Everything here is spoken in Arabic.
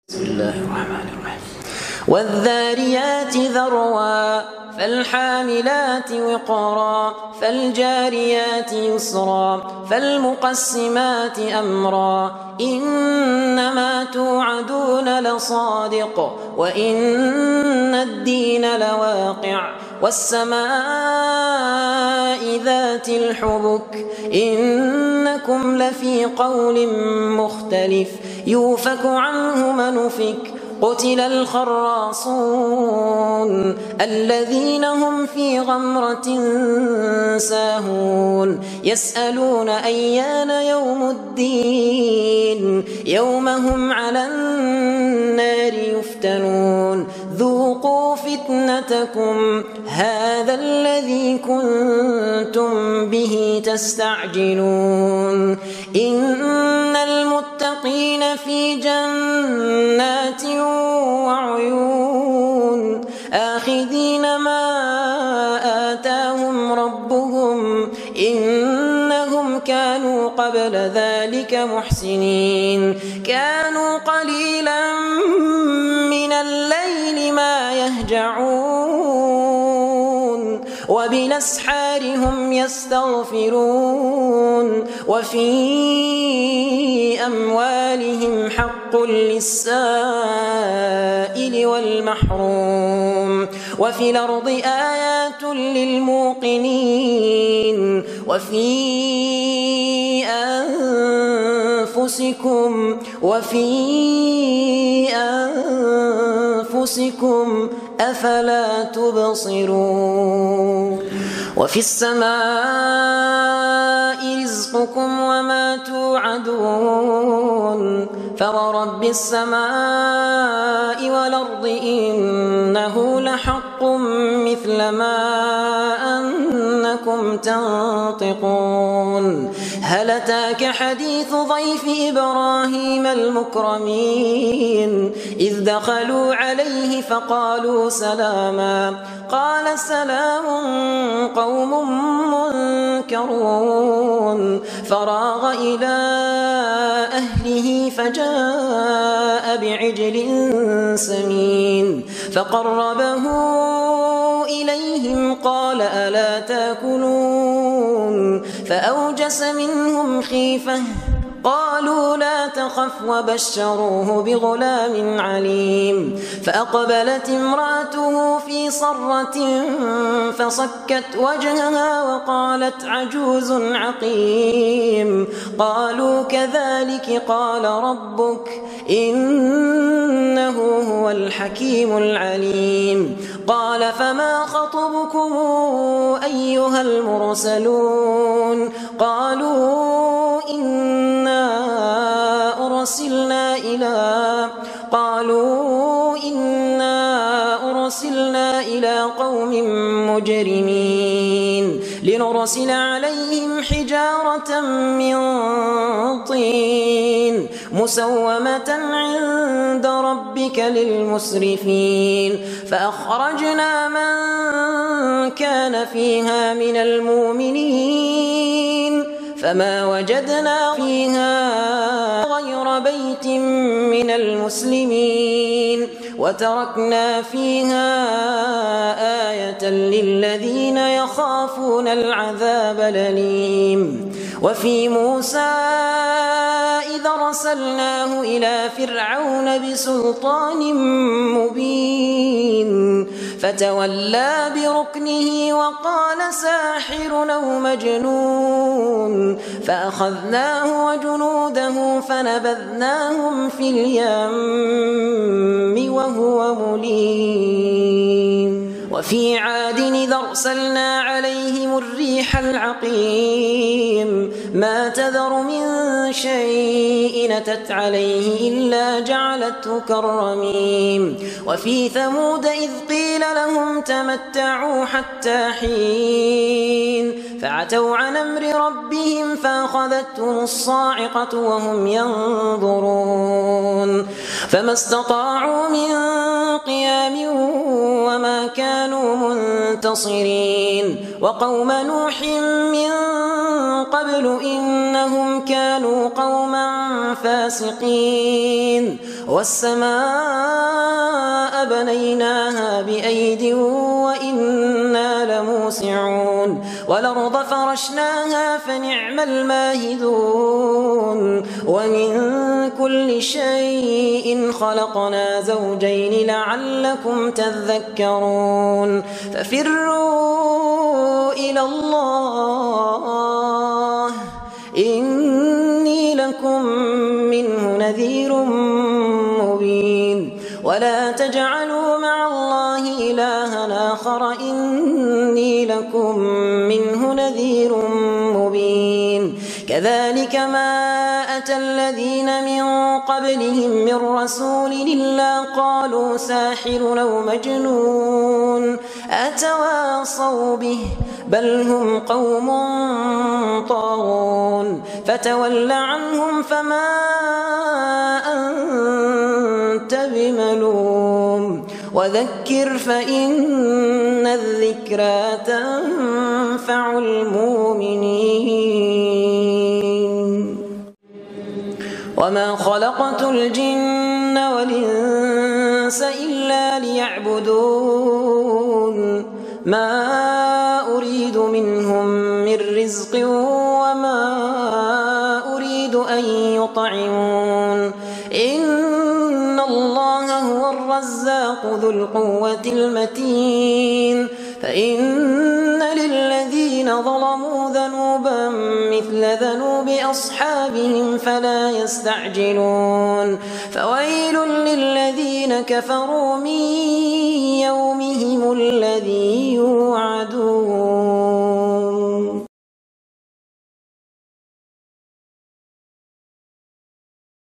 بسم الله الرحمن الرحيم. والذاريات ذروا فالحاملات وقرا فالجاريات يسرا فالمقسمات أمرا إنما توعدون لصادق وإن الدين لواقع والسماء ذات الحبك إنكم لفي قول مختلف يؤفك عنه من أفك قتل الخراصون الذين هم في غمرة ساهون يسألون أيان يوم الدين يوم هم على النار يفتنون ذوقوا فتنتكم هذا الذي كنتم به تستعجلون إن المتقين في جنات وعيون آخذين ما آتاهم ربهم إنهم كانوا قبل ذلك محسنين كانوا قليلا من الليل ما يهجعون وبالأسحار هم يستغفرون وفي أموالهم حق للسائل والمحروم وفي الأرض آيات للموقنين وفي أنفسكم أفلا تبصرون وفي السماء رزقكم وما توعدون فورب السماء والأرض إنه لحق مثل ما أنكم تنطقون هل أتاك حديث ضيف إبراهيم المكرمين إذ دخلوا عليه فقالوا سلاما قال سلام قوم منكرون فراغ إلى أهله فجاء بعجل سمين فقربه إليهم قال ألا تأكلون فأوجس منهم خيفة قالوا لا تخف وبشروه بغلام عليم فأقبلت امرأته في صرة فصكت وجهها وقالت عجوز عقيم قالوا كذلك قال ربك إنه هو الحكيم العليم قال فما خطبكم أيها المرسلون قالوا إنا أرسلنا إلى قوم مجرمين لنرسل عليهم حجارة من طين مسومة عند ربك للمسرفين فأخرجنا من كان فيها من المؤمنين فما وجدنا فيها غير بيت من المسلمين وتركنا فيها آية للذين يخافون العذاب الأليم وفي موسى إذا أرسلناه إلى فرعون بسلطان مبين فتولى بركنه وقال ساحر أو مجنون فأخذناه وجنوده فنبذناهم في اليم وهو مليم وفي عاد إذا أرسلنا عليهم الريح العقيم ما تذر من شيء أتت عليه إلا جعلته كالرميم وفي ثمود إذ قيل لهم تمتعوا حتى حين فعتوا عن أمر ربهم فأخذتهم الصاعقة وهم ينظرون فما استطاعوا من قيام وما كانوا منتصرين وقوم نوح من قبل إنهم كانوا قوما فاسقين والسماء بنيناها بأيد وإنا لموسعون والأرض فرشناها فنعم الماهدون ومن كل شيء خلقنا زوجين لعلكم تذكرون ففروا إلى الله إني لكم منه نذير مبين ولا تجعلوا مع الله إلها آخر إني لكم منه نذير مبين كذلك ما أتى الذين من قبلهم من رسول إلا قالوا ساحر أو مجنون أتواصوا به بل هم قوم طاغون فتول عنهم فما أنت بملوم وذكر فإن الذكرى تنفع المؤمنين وما خلقت الجن والإنس إلا ليعبدون ما أريد منهم من رزق وما أريد أن يطعمون إن الله هو الرزاق ذو القوة المتين فإن للذين ظلموا ذنوبا مثل ذنوب أصحابهم فلا يستعجلون فويل للذين كفروا من يومهم الذي يوعدون.